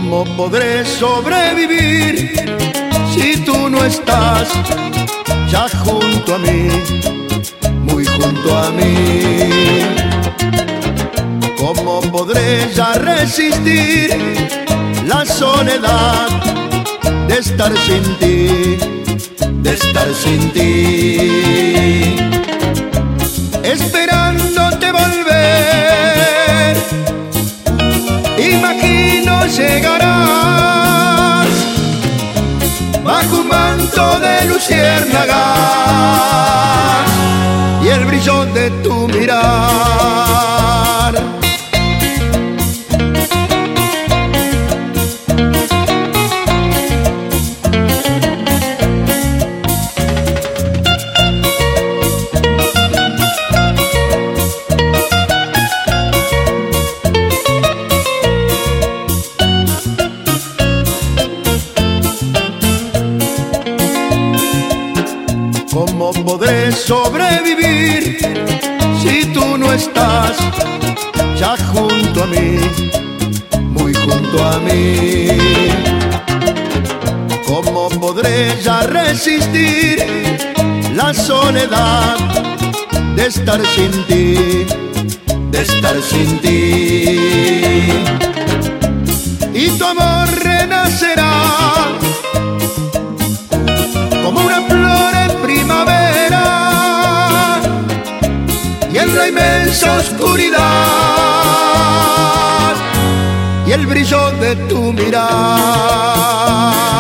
¿Cómo podré sobrevivir si tú no estás ya junto a mí, muy junto a mí? ¿Cómo podré ya resistir la soledad de estar sin ti, de estar sin ti? Esperándote volver, imagino llegarás bajo un manto de luciérnagas y el brillo de tu mirar. ¿Cómo podré sobrevivir si tú no estás ya junto a mí, muy junto a mí? ¿Cómo podré ya resistir la soledad de estar sin ti, de estar sin ti? Y tu amor renacerá como una flor en primavera y en la inmensa oscuridad y el brillo de tu mirar.